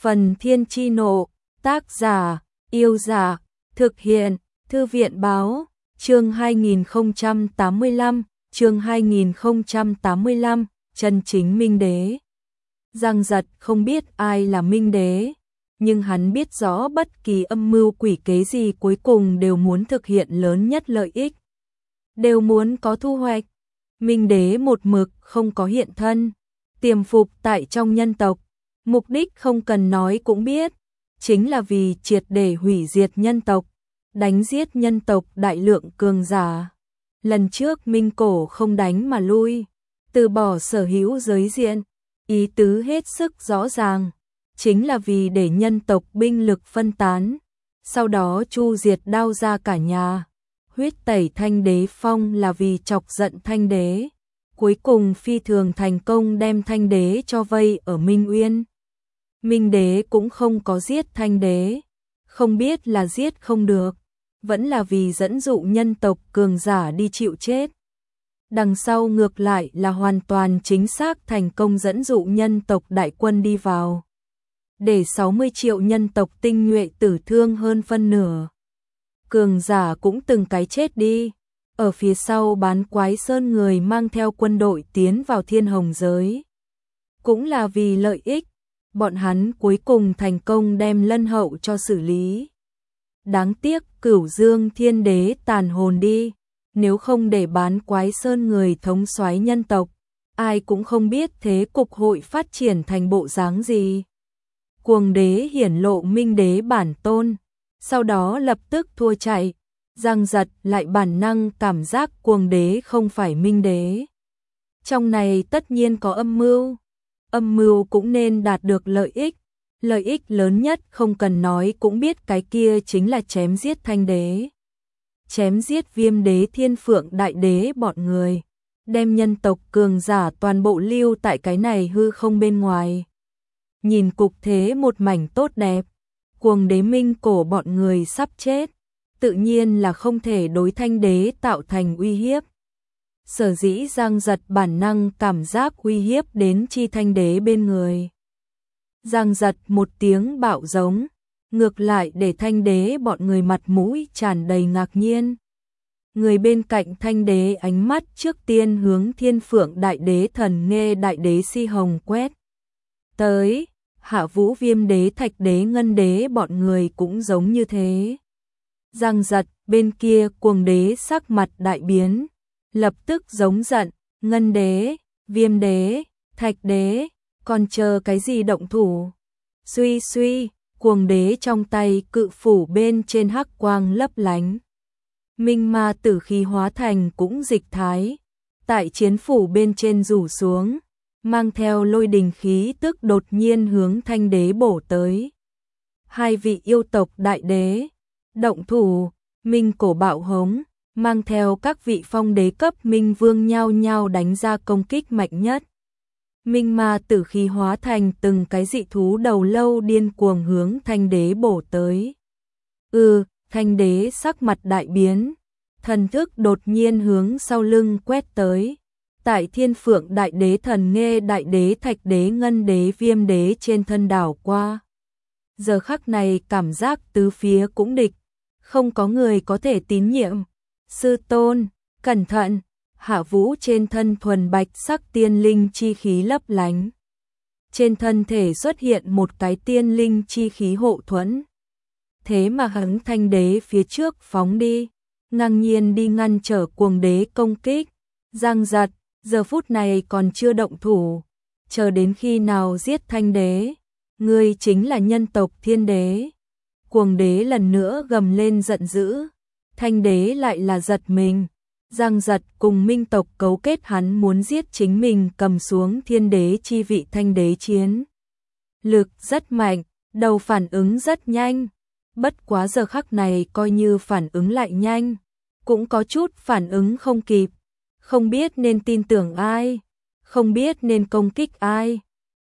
Phần Thiên Chi Nộ, tác giả, Yêu Giả, thực hiện, Thư viện Báo, chương 2085, chân chính Minh Đế. Giang Giật không biết ai là Minh Đế, nhưng hắn biết rõ bất kỳ âm mưu quỷ kế gì cuối cùng đều muốn thực hiện lớn nhất lợi ích, đều muốn có thu hoạch. Minh Đế một mực không có hiện thân, tiềm phục tại trong nhân tộc, mục đích không cần nói cũng biết, chính là vì triệt để hủy diệt nhân tộc, đánh giết nhân tộc đại lượng cường giả. Lần trước Minh Cổ không đánh mà lui, từ bỏ sở hữu giới diện, ý tứ hết sức rõ ràng, chính là vì để nhân tộc binh lực phân tán, sau đó chu diệt Đao gia cả nhà. Huyết tẩy Thanh Đế Phong là vì chọc giận Thanh Đế, cuối cùng phi thường thành công đem Thanh Đế cho vây ở Minh Uyên. Minh Đế cũng không có giết Thanh Đế, không biết là giết không được, vẫn là vì dẫn dụ nhân tộc cường giả đi chịu chết. Đằng sau ngược lại là hoàn toàn chính xác thành công dẫn dụ nhân tộc đại quân đi vào, để 60 triệu nhân tộc tinh nhuệ tử thương hơn phân nửa. Cường giả cũng từng cái chết đi. Ở phía sau Bán Quái Sơn người mang theo quân đội tiến vào Thiên Hồng giới, cũng là vì lợi ích. Bọn hắn cuối cùng thành công đem Lân Hậu cho xử lý. Đáng tiếc Cửu Dương Thiên Đế tàn hồn đi, nếu không để Bán Quái Sơn người thống soái nhân tộc, ai cũng không biết thế cục hội phát triển thành bộ dáng gì. Cuồng Đế hiển lộ Minh Đế bản tôn, sau đó lập tức thua chạy. Giang Giật lại bản năng cảm giác Cuồng Đế không phải Minh Đế. Trong này tất nhiên có âm mưu cũng nên đạt được lợi ích lớn nhất không cần nói cũng biết cái kia chính là chém giết Thanh Đế. Chém giết Viêm Đế Thiên Phượng Đại Đế bọn người, đem nhân tộc cường giả toàn bộ lưu tại cái này hư không bên ngoài. Nhìn cục thế một mảnh tốt đẹp, Cuồng Đế Minh Cổ bọn người sắp chết, tự nhiên là không thể đối Thanh Đế tạo thành uy hiếp. Sở dĩ Giang Giật bản năng cảm giác uy hiếp đến chi Thanh Đế bên người. Giang Giật một tiếng bạo giống, ngược lại để Thanh Đế bọn người mặt mũi tràn đầy ngạc nhiên. Người bên cạnh Thanh Đế ánh mắt trước tiên hướng Thiên Phượng Đại Đế Thần Nghê Đại Đế Si Hồng quét tới, Hạ Vũ Viêm Đế Thạch Đế Ngân Đế bọn người cũng giống như thế. Giang Giật bên kia Cuồng Đế sắc mặt đại biến, lập tức giống giận, Ngân Đế, Viêm Đế, Thạch Đế, còn chờ cái gì động thủ? Suy suy, Cuồng Đế trong tay cự phủ bên trên hắc quang lấp lánh. Minh ma tử khí hóa thành cũng dịch thái, tại chiến phủ bên trên rủ xuống, mang theo lôi đình khí tức đột nhiên hướng Thanh Đế bổ tới. Hai vị yêu tộc đại đế động thủ, Minh Cổ bạo hống, mang theo các vị phong đế cấp Minh Vương nhao nhao đánh ra công kích mạnh nhất. Minh ma tử khí hóa thành từng cái dị thú đầu lâu điên cuồng hướng Thanh Đế bổ tới. Thanh Đế sắc mặt đại biến, thần thức đột nhiên hướng sau lưng quét tới. Tại Thiên Phượng Đại Đế Thần Nghê Đại Đế Thạch Đế Ngân Đế Viêm Đế trên thân đảo qua. Giờ khắc này cảm giác tứ phía cũng địch, không có người có thể tín nhiệm. Sư tôn, cẩn thận! Hạ Vũ trên thân thuần bạch sắc tiên linh chi khí lấp lánh. Trên thân thể xuất hiện một cái tiên linh chi khí hộ thuẫn. Thế mà hắn Thanh Đế phía trước phóng đi, ngang nhiên đi ngăn trở Cuồng Đế công kích. Giang Giật, giờ phút này còn chưa động thủ, chờ đến khi nào giết Thanh Đế, ngươi chính là nhân tộc Thiên Đế. Cuồng Đế lần nữa gầm lên giận dữ, Thanh Đế lại là giật mình. Giang Giật cùng Minh tộc cấu kết hắn muốn giết chính mình cầm xuống Thiên Đế chi vị. Thanh Đế chiến lực rất mạnh, đầu phản ứng rất nhanh, bất quá giờ khắc này coi như phản ứng lại nhanh, cũng có chút phản ứng không kịp, không biết nên tin tưởng ai, không biết nên công kích ai.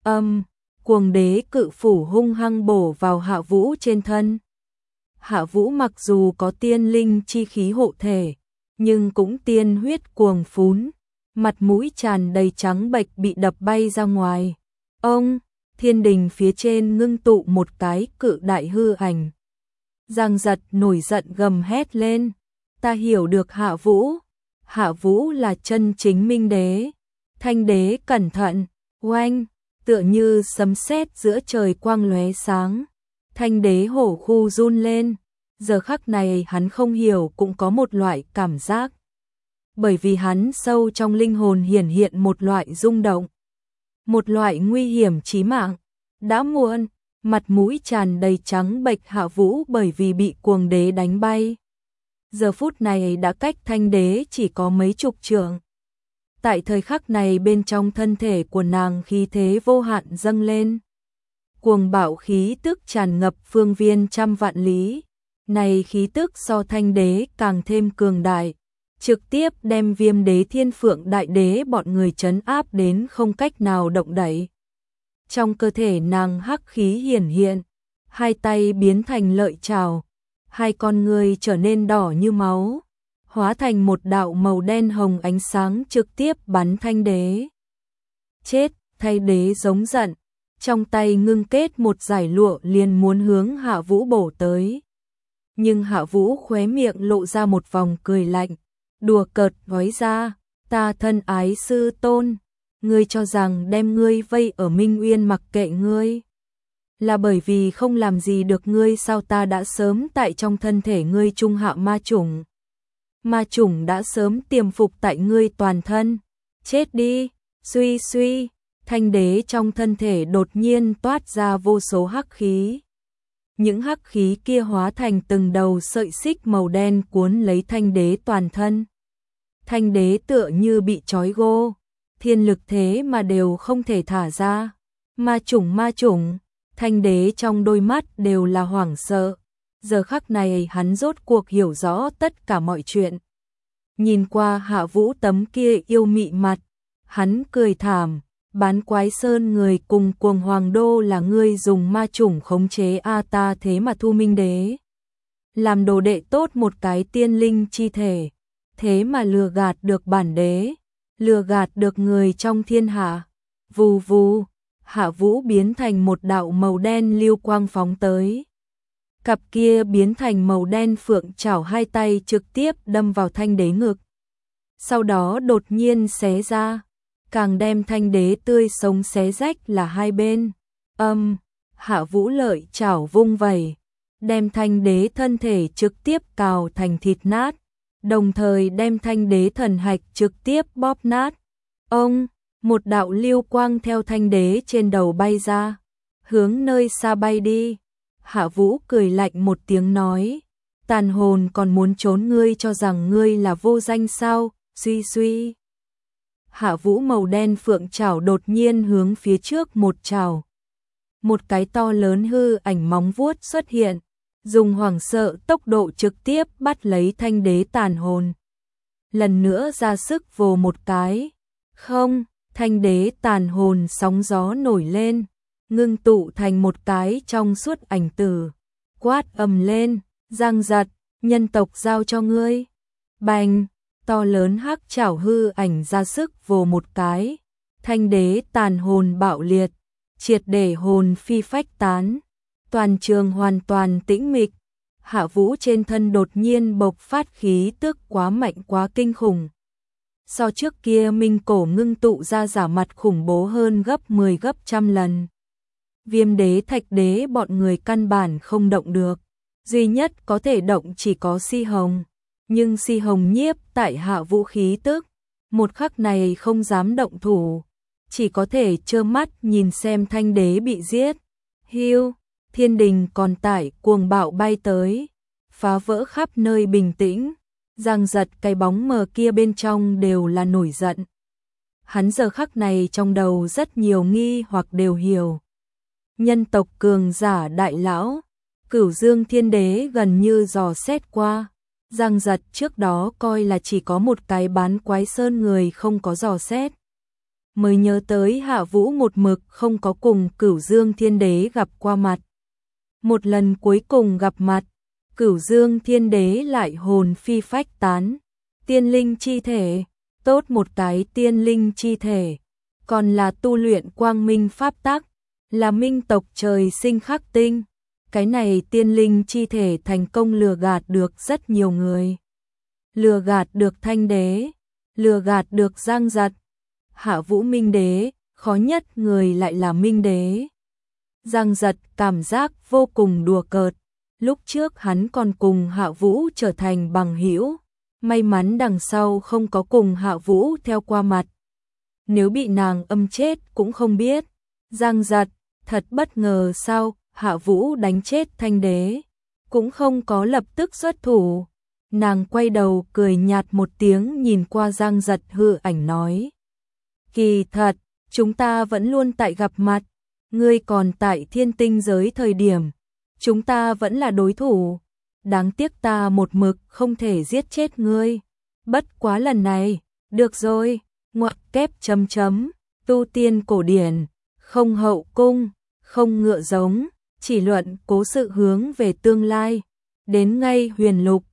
Cuồng Đế cự phủ hung hăng bổ vào Hạ Vũ trên thân. Hạ Vũ mặc dù có tiên linh chi khí hộ thể, nhưng cũng tiên huyết cuồng phún, mặt mũi tràn đầy trắng bệch bị đập bay ra ngoài. thiên đình phía trên ngưng tụ một cái cự đại hư ảnh. Giang Giật nổi giận gầm hét lên, ta hiểu được Hạ Vũ. Hạ Vũ là chân chính minh đế. Thanh đế cẩn thận, oanh, tựa như sấm sét giữa trời quang lóe sáng. Thanh đế hổ khu run lên, giờ khắc này hắn không hiểu cũng có một loại cảm giác. Bởi vì hắn sâu trong linh hồn hiển hiện một loại rung động. Một loại nguy hiểm chí mạng. Đã muộn, mặt mũi tràn đầy trắng bệch Hạ Vũ bởi vì bị cuồng đế đánh bay. Giờ phút này đã cách thanh đế chỉ có mấy chục trượng. Tại thời khắc này bên trong thân thể của nàng khí thế vô hạn dâng lên. Cuồng bạo khí tức tràn ngập phương viên trăm vạn lý. Này khí tức so thanh đế càng thêm cường đại. Trực tiếp đem Viêm đế Thiên Phượng đại đế bọn người trấn áp đến không cách nào động đậy. Trong cơ thể nàng hắc khí hiển hiện, hai tay biến thành lợi trảo, hai con người trở nên đỏ như máu, hóa thành một đạo màu đen hồng ánh sáng trực tiếp bắn thanh đế. Chết, thanh đế giống giận, trong tay ngưng kết một dải lụa liền muốn hướng Hạ Vũ bổ tới. Nhưng Hạ Vũ khóe miệng lộ ra một vòng cười lạnh, đùa cợt nói ra, ta thân ái sư tôn, ngươi cho rằng đem ngươi vây ở Minh Uyên mặc kệ ngươi là bởi vì không làm gì được ngươi sao? Ta đã sớm tại trong thân thể ngươi trung hạ ma chủng. Ma chủng đã sớm tiềm phục tại ngươi toàn thân. Chết đi, suy suy, thanh đế trong thân thể đột nhiên toát ra vô số hắc khí. Những hắc khí kia hóa thành từng đầu sợi xích màu đen cuốn lấy thanh đế toàn thân. Thanh đế tựa như bị trói gô, thiên lực thế mà đều không thể thả ra. Ma chủng, thanh đế trong đôi mắt đều là hoảng sợ. Giờ khắc này hắn rốt cuộc hiểu rõ tất cả mọi chuyện. Nhìn qua Hạ Vũ tấm kia yêu mị mặt, hắn cười thảm, Bán Quái Sơn người cùng Cuồng Hoàng Đô là ngươi dùng ma chủng khống chế ta thế mà thu Minh đế. Làm đồ đệ tốt một cái tiên linh chi thể, thế mà lừa gạt được bản đế, lừa gạt được người trong thiên hạ. Vù vù, Hạ Vũ biến thành một đạo màu đen lưu quang phóng tới. Cặp kia biến thành màu đen phượng chảo hai tay trực tiếp đâm vào thanh đế ngực. Sau đó đột nhiên xé ra, càng đem thanh đế tươi sống xé rách là hai bên. Hạ Vũ lợi chảo vung vẩy, đem thanh đế thân thể trực tiếp cào thành thịt nát, đồng thời đem thanh đế thần hạch trực tiếp bóp nát. Một đạo lưu quang theo thanh đế trên đầu bay ra, hướng nơi xa bay đi. Hạ Vũ cười lạnh một tiếng nói, tàn hồn còn muốn trốn, ngươi cho rằng ngươi là vô danh sao? Suy suy. Hạ Vũ màu đen phượng chảo đột nhiên hướng phía trước một chảo. Một cái to lớn hư ảnh móng vuốt xuất hiện, dùng hoảng sợ tốc độ trực tiếp bắt lấy thanh đế tàn hồn. Lần nữa ra sức vồ một cái. Không, thanh đế tàn hồn sóng gió nổi lên, ngưng tụ thành một cái trong suốt ảnh tử. Quát ầm lên, Giang Giật, nhân tộc giao cho ngươi. Bành, to lớn hắc chảo hư ảnh ra sức vồ một cái. Thanh đế tàn hồn bạo liệt, triệt để hồn phi phách tán. Toàn trường hoàn toàn tĩnh mịch. Hạ Vũ trên thân đột nhiên bộc phát khí tức quá mạnh quá kinh khủng. So trước kia Minh Cổ ngưng tụ ra giả mặt khủng bố hơn gấp 10 gấp trăm lần. Viêm đế Thạch đế bọn người căn bản không động được. Duy nhất có thể động chỉ có Si Hồng. Nhưng Si Hồng nhiếp tại Hạ Vũ khí tức. Một khắc này không dám động thủ. Chỉ có thể trơ mắt nhìn xem thanh đế bị giết. Hiu, thiên đình còn tải cuồng bạo bay tới. Phá vỡ khắp nơi bình tĩnh. Giang Giật cái bóng mờ kia bên trong đều là nổi giận. Hắn giờ khắc này trong đầu rất nhiều nghi hoặc đều hiểu. Nhân tộc cường giả đại lão, Cửu Dương Thiên Đế gần như dò xét qua. Giang Giật trước đó coi là chỉ có một cái Bán Quái Sơn người không có dò xét. Mới nhớ tới Hạ Vũ một mực không có cùng Cửu Dương Thiên Đế gặp qua mặt. Một lần cuối cùng gặp mặt, Cửu Dương Thiên Đế lại hồn phi phách tán. Tiên linh chi thể, tốt một cái tiên linh chi thể, còn là tu luyện quang minh pháp tắc, là minh tộc trời sinh khắc tinh. Cái này tiên linh chi thể thành công lừa gạt được rất nhiều người. Lừa gạt được Thanh đế, lừa gạt được Giang Giật. Hạ Vũ Minh đế, khó nhất người lại là Minh đế. Giang Giật cảm giác vô cùng đùa cợt. Lúc trước hắn còn cùng Hạ Vũ trở thành bằng hữu, may mắn đằng sau không có cùng Hạ Vũ theo qua mặt. Nếu bị nàng âm chết cũng không biết. Giang Giật thật bất ngờ sao Hạ Vũ đánh chết Thanh đế, cũng không có lập tức xuất thủ. Nàng quay đầu cười nhạt một tiếng nhìn qua Giang Giật hư ảnh nói. Kỳ thật, chúng ta vẫn luôn tại gặp mặt, ngươi còn tại Thiên Tinh giới thời điểm, chúng ta vẫn là đối thủ. Đáng tiếc ta một mực không thể giết chết ngươi. Bất quá lần này, được rồi, ngoặc kép chấm chấm, tu tiên cổ điển, không hậu cung, không ngựa giống, chỉ luận cố sự hướng về tương lai. Đến ngay huyền lục,